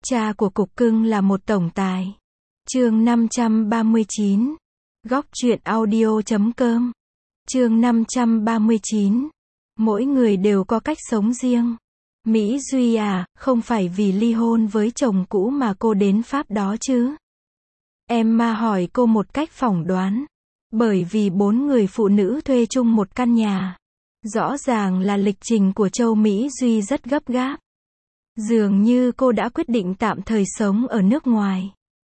Cha của cục cưng là một tổng tài. Chương 539. Góc truyện audio.com. Chương 539. Mỗi người đều có cách sống riêng. Mỹ Duy à, không phải vì ly hôn với chồng cũ mà cô đến Pháp đó chứ? Emma hỏi cô một cách phỏng đoán. Bởi vì 4 người phụ nữ thuê chung một căn nhà. Rõ ràng là lịch trình của Châu Mỹ Duy rất gấp gáp. Dường như cô đã quyết định tạm thời sống ở nước ngoài.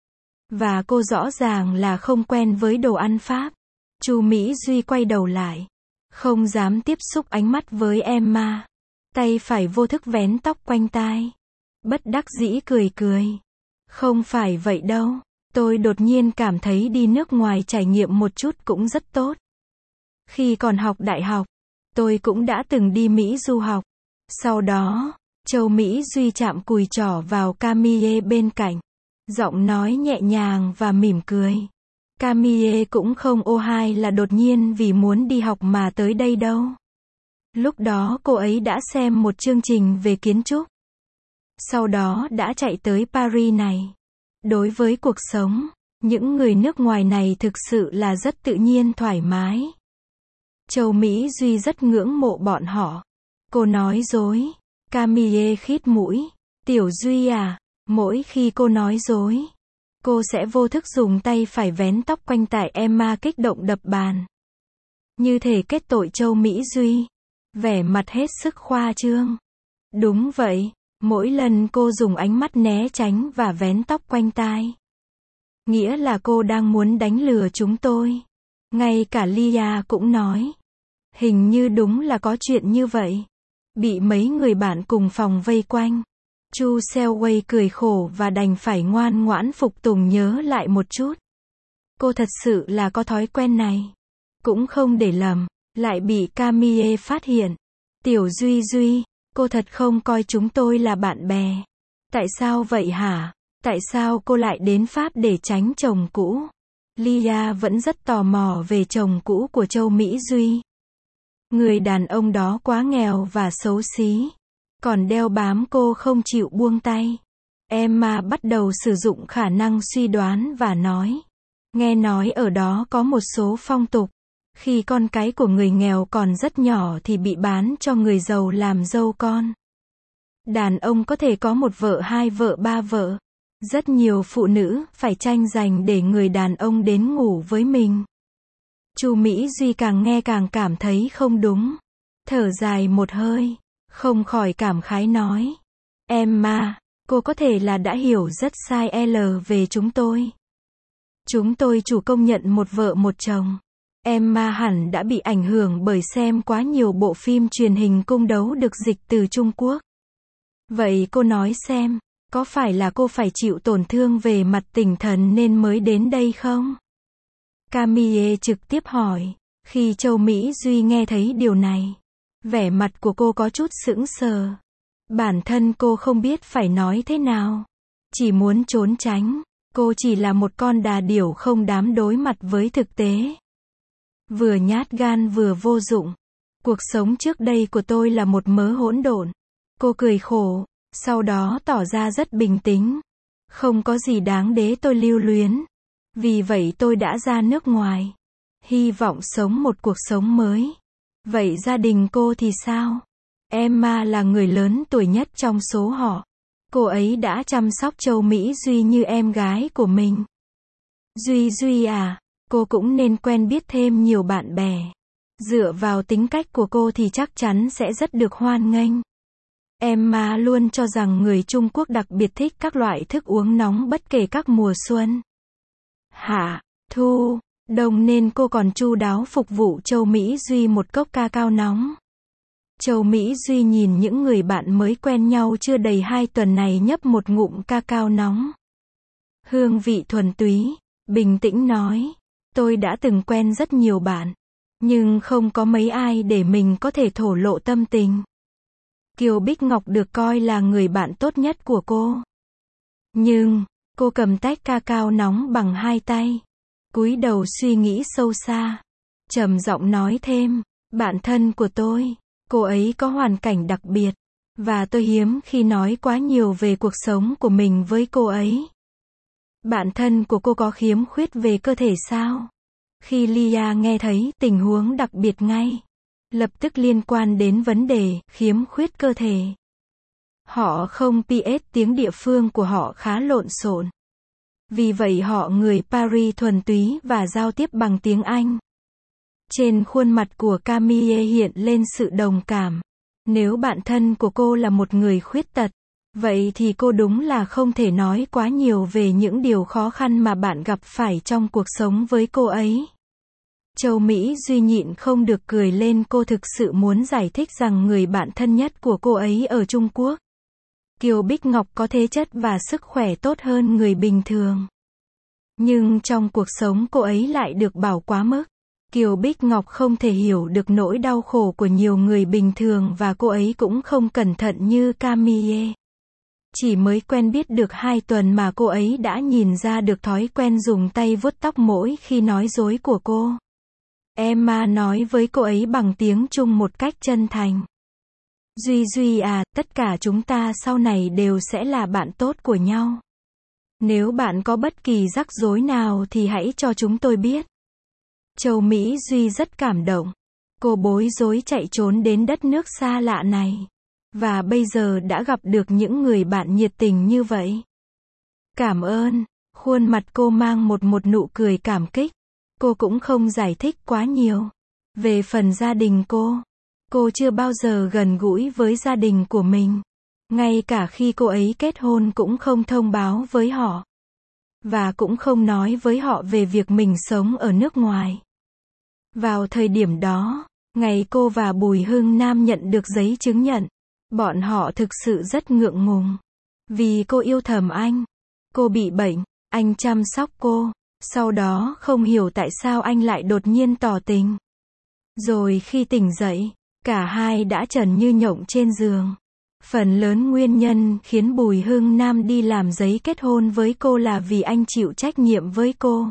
Và cô rõ ràng là không quen với đồ ăn Pháp. Chu Mỹ Duy quay đầu lại. Không dám tiếp xúc ánh mắt với Emma. Tay phải vô thức vén tóc quanh tai. Bất đắc dĩ cười cười. Không phải vậy đâu. Tôi đột nhiên cảm thấy đi nước ngoài trải nghiệm một chút cũng rất tốt. Khi còn học đại học, tôi cũng đã từng đi Mỹ du học. Sau đó, Châu Mỹ Duy chạm cùi trỏ vào Camille bên cạnh. Giọng nói nhẹ nhàng và mỉm cười. Camille cũng không ô hai là đột nhiên vì muốn đi học mà tới đây đâu. Lúc đó cô ấy đã xem một chương trình về kiến trúc. Sau đó đã chạy tới Paris này. Đối với cuộc sống, những người nước ngoài này thực sự là rất tự nhiên thoải mái. Châu Mỹ Duy rất ngưỡng mộ bọn họ. Cô nói dối. Camille khít mũi. Tiểu Duy à, mỗi khi cô nói dối, cô sẽ vô thức dùng tay phải vén tóc quanh tai Emma kích động đập bàn. Như thể kết tội Châu Mỹ Duy. Vẻ mặt hết sức khoa trương. Đúng vậy, mỗi lần cô dùng ánh mắt né tránh và vén tóc quanh tai. Nghĩa là cô đang muốn đánh lừa chúng tôi. Ngay cả Lia cũng nói. Hình như đúng là có chuyện như vậy. Bị mấy người bạn cùng phòng vây quanh. Chu Selway cười khổ và đành phải ngoan ngoãn phục tùng nhớ lại một chút. Cô thật sự là có thói quen này. Cũng không để lầm, lại bị Camille phát hiện. Tiểu Duy Duy, cô thật không coi chúng tôi là bạn bè. Tại sao vậy hả? Tại sao cô lại đến Pháp để tránh chồng cũ? Lia vẫn rất tò mò về chồng cũ của Châu Mỹ Duy. Người đàn ông đó quá nghèo và xấu xí. Còn đeo bám cô không chịu buông tay. Emma bắt đầu sử dụng khả năng suy đoán và nói. Nghe nói ở đó có một số phong tục. Khi con cái của người nghèo còn rất nhỏ thì bị bán cho người giàu làm dâu con. Đàn ông có thể có một vợ, hai vợ, ba vợ. Rất nhiều phụ nữ phải tranh giành để người đàn ông đến ngủ với mình. Chu Mỹ Duy càng nghe càng cảm thấy không đúng. Thở dài một hơi. Không khỏi cảm khái nói. Emma, cô có thể là đã hiểu rất sai về chúng tôi. Chúng tôi chủ công nhận một vợ một chồng. Emma hẳn đã bị ảnh hưởng bởi xem quá nhiều bộ phim truyền hình cung đấu được dịch từ Trung Quốc. Vậy cô nói xem, có phải là cô phải chịu tổn thương về mặt tinh thần nên mới đến đây không? Camille trực tiếp hỏi. Khi Châu Mỹ Duy nghe thấy điều này, vẻ mặt của cô có chút sững sờ. Bản thân cô không biết phải nói thế nào. Chỉ muốn trốn tránh. Cô chỉ là một con đà điểu không dám đối mặt với thực tế. Vừa nhát gan vừa vô dụng. Cuộc sống trước đây của tôi là một mớ hỗn độn. Cô cười khổ, sau đó tỏ ra rất bình tĩnh. Không có gì đáng để tôi lưu luyến. Vì vậy tôi đã ra nước ngoài. Hy vọng sống một cuộc sống mới. Vậy gia đình cô thì sao? Emma là người lớn tuổi nhất trong số họ. Cô ấy đã chăm sóc Châu Mỹ Duy như em gái của mình. Duy Duy à, cô cũng nên quen biết thêm nhiều bạn bè. Dựa vào tính cách của cô thì chắc chắn sẽ rất được hoan nghênh. Emma luôn cho rằng người Trung Quốc đặc biệt thích các loại thức uống nóng bất kể các mùa xuân, hạ, thu, đông nên cô còn chu đáo phục vụ Châu Mỹ Duy một cốc ca cao nóng. Châu Mỹ Duy nhìn những người bạn mới quen nhau chưa đầy 2 tuần này nhấp một ngụm ca cao nóng. Hương vị thuần túy, bình tĩnh nói. Tôi đã từng quen rất nhiều bạn. Nhưng không có mấy ai để mình có thể thổ lộ tâm tình. Kiều Bích Ngọc được coi là người bạn tốt nhất của cô. Nhưng, cô cầm tách ca cao nóng bằng 2 tay. Cúi đầu suy nghĩ sâu xa. Trầm giọng nói thêm, bạn thân của tôi, cô ấy có hoàn cảnh đặc biệt. Và tôi hiếm khi nói quá nhiều về cuộc sống của mình với cô ấy. Bạn thân của cô có khiếm khuyết về cơ thể sao? Khi Lia nghe thấy tình huống đặc biệt ngay, lập tức liên quan đến vấn đề khiếm khuyết cơ thể. Họ không PS, tiếng địa phương của họ khá lộn xộn. Vì vậy họ người Paris thuần túy và giao tiếp bằng tiếng Anh. Trên khuôn mặt của Camille hiện lên sự đồng cảm. Nếu bạn thân của cô là một người khuyết tật, vậy thì cô đúng là không thể nói quá nhiều về những điều khó khăn mà bạn gặp phải trong cuộc sống với cô ấy. Châu Mỹ Duy nhịn không được cười lên, cô thực sự muốn giải thích rằng người bạn thân nhất của cô ấy ở Trung Quốc, Kiều Bích Ngọc, có thể chất và sức khỏe tốt hơn người bình thường. Nhưng trong cuộc sống cô ấy lại được bảo quá mức. Kiều Bích Ngọc không thể hiểu được nỗi đau khổ của nhiều người bình thường và cô ấy cũng không cẩn thận như Camille. Chỉ mới quen biết được 2 tuần mà cô ấy đã nhìn ra được thói quen dùng tay vuốt tóc mỗi khi nói dối của cô. Emma nói với cô ấy bằng tiếng Trung một cách chân thành. Duy Duy à, tất cả chúng ta sau này đều sẽ là bạn tốt của nhau. Nếu bạn có bất kỳ rắc rối nào thì hãy cho chúng tôi biết. Châu Mỹ Duy rất cảm động. Cô bối rối chạy trốn đến đất nước xa lạ này. Và bây giờ đã gặp được những người bạn nhiệt tình như vậy. Cảm ơn. Khuôn mặt cô mang một nụ cười cảm kích. Cô cũng không giải thích quá nhiều. Về phần gia đình cô chưa bao giờ gần gũi với gia đình của mình. Ngay cả khi cô ấy kết hôn cũng không thông báo với họ. Và cũng không nói với họ về việc mình sống ở nước ngoài. Vào thời điểm đó, ngày cô và Bùi Hưng Nam nhận được giấy chứng nhận, bọn họ thực sự rất ngượng ngùng. Vì cô yêu thầm anh. Cô bị bệnh, anh chăm sóc cô. Sau đó không hiểu tại sao anh lại đột nhiên tỏ tình. Rồi khi tỉnh dậy, cả hai đã trần như nhộng trên giường. Phần lớn nguyên nhân khiến Bùi Hưng Nam đi làm giấy kết hôn với cô là vì anh chịu trách nhiệm với cô.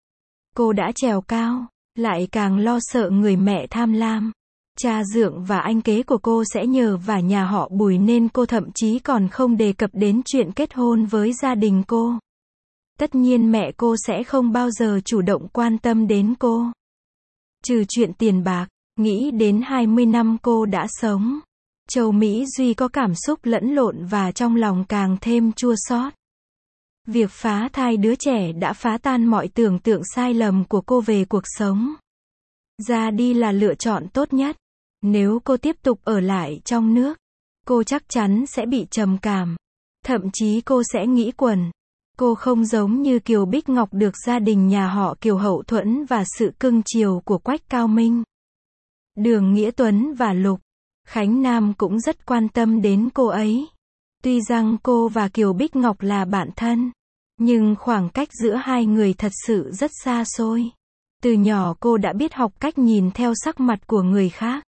Cô đã trèo cao, lại càng lo sợ người mẹ tham lam. Cha dượng và anh kế của cô sẽ nhờ vả nhà họ Bùi nên cô thậm chí còn không đề cập đến chuyện kết hôn với gia đình cô. Tất nhiên mẹ cô sẽ không bao giờ chủ động quan tâm đến cô. Trừ chuyện tiền bạc, nghĩ đến 20 năm cô đã sống. Châu Mỹ Duy có cảm xúc lẫn lộn và trong lòng càng thêm chua xót. Việc phá thai đứa trẻ đã phá tan mọi tưởng tượng sai lầm của cô về cuộc sống. Ra đi là lựa chọn tốt nhất. Nếu cô tiếp tục ở lại trong nước, cô chắc chắn sẽ bị trầm cảm. Thậm chí cô sẽ nghĩ quẩn. Cô không giống như Kiều Bích Ngọc được gia đình nhà họ Kiều hậu thuẫn và sự cưng chiều của Quách Cao Minh, Đường Nghĩa Tuấn và Lục Khánh Nam cũng rất quan tâm đến cô ấy. Tuy rằng cô và Kiều Bích Ngọc là bạn thân, nhưng khoảng cách giữa hai người thật sự rất xa xôi. Từ nhỏ cô đã biết học cách nhìn theo sắc mặt của người khác.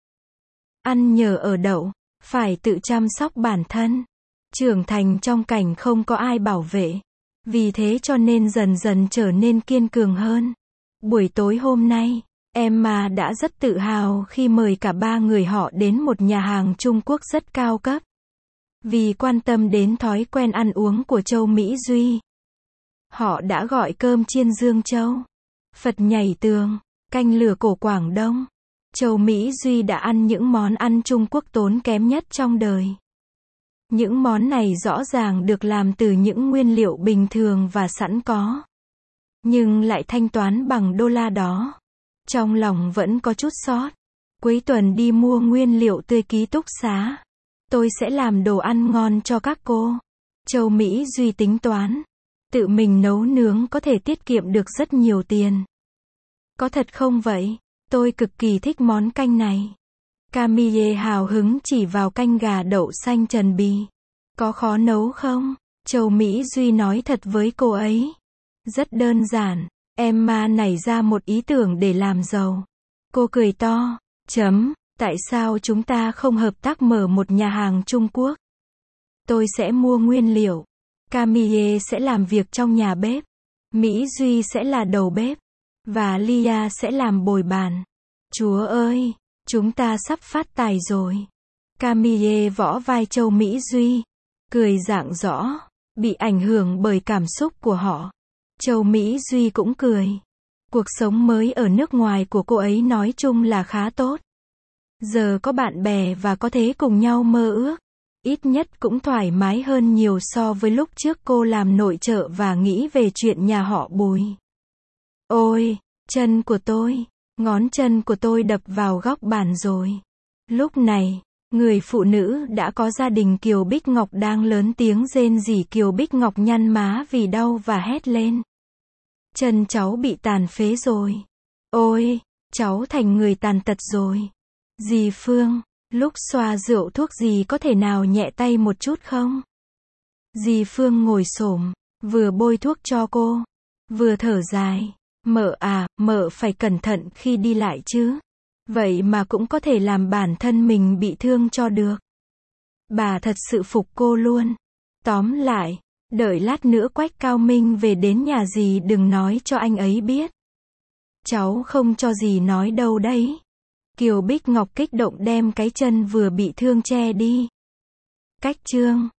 Ăn nhờ ở đậu, phải tự chăm sóc bản thân. Trưởng thành trong cảnh không có ai bảo vệ. Vì thế cho nên dần dần trở nên kiên cường hơn. Buổi tối hôm nay, Emma đã rất tự hào khi mời cả 3 người họ đến một nhà hàng Trung Quốc rất cao cấp. Vì quan tâm đến thói quen ăn uống của Châu Mỹ Duy, họ đã gọi cơm chiên Dương Châu, Phật nhảy tường, canh lửa cổ Quảng Đông. Châu Mỹ Duy đã ăn những món ăn Trung Quốc tốn kém nhất trong đời. Những món này rõ ràng được làm từ những nguyên liệu bình thường và sẵn có, nhưng lại thanh toán bằng đô la đó. Trong lòng vẫn có chút xót. Cuối tuần đi mua nguyên liệu tươi ký túc xá. Tôi sẽ làm đồ ăn ngon cho các cô. Châu Mỹ Duy tính toán. Tự mình nấu nướng có thể tiết kiệm được rất nhiều tiền. Có thật không vậy? Tôi cực kỳ thích món canh này. Camille hào hứng chỉ vào canh gà đậu xanh Trần Bì. Có khó nấu không? Châu Mỹ Duy nói thật với cô ấy. Rất đơn giản. Emma nảy ra một ý tưởng để làm giàu. Cô cười to. Tại sao chúng ta không hợp tác mở một nhà hàng Trung Quốc? Tôi sẽ mua nguyên liệu. Camille sẽ làm việc trong nhà bếp. Mỹ Duy sẽ là đầu bếp. Và Lia sẽ làm bồi bàn. Chúa ơi! Chúng ta sắp phát tài rồi. Camille võ vai Châu Mỹ Duy, cười rạng rõ, bị ảnh hưởng bởi cảm xúc của họ. Châu Mỹ Duy cũng cười. Cuộc sống mới ở nước ngoài của cô ấy nói chung là khá tốt. Giờ có bạn bè và có thể cùng nhau mơ ước. Ít nhất cũng thoải mái hơn nhiều so với lúc trước cô làm nội trợ và nghĩ về chuyện nhà họ Bùi. Ôi, chân của tôi, ngón chân của tôi đập vào góc bàn rồi. Lúc này, người phụ nữ đã có gia đình Kiều Bích Ngọc đang lớn tiếng rên rỉ. Kiều Bích Ngọc nhăn má vì đau và hét lên. Chân cháu bị tàn phế rồi. Ôi, cháu thành người tàn tật rồi. Dì Phương, lúc xoa rượu thuốc dì có thể nào nhẹ tay một chút không? Dì Phương ngồi xổm, vừa bôi thuốc cho cô, vừa thở dài. Mợ à, mợ phải cẩn thận khi đi lại chứ. Vậy mà cũng có thể làm bản thân mình bị thương cho được. Bà thật sự phục cô luôn. Tóm lại, đợi lát nữa Quách Cao Minh về đến nhà dì đừng nói cho anh ấy biết. Cháu không cho dì nói đâu đấy. Kiều Bích Ngọc kích động đem cái chân vừa bị thương che đi. Cách chương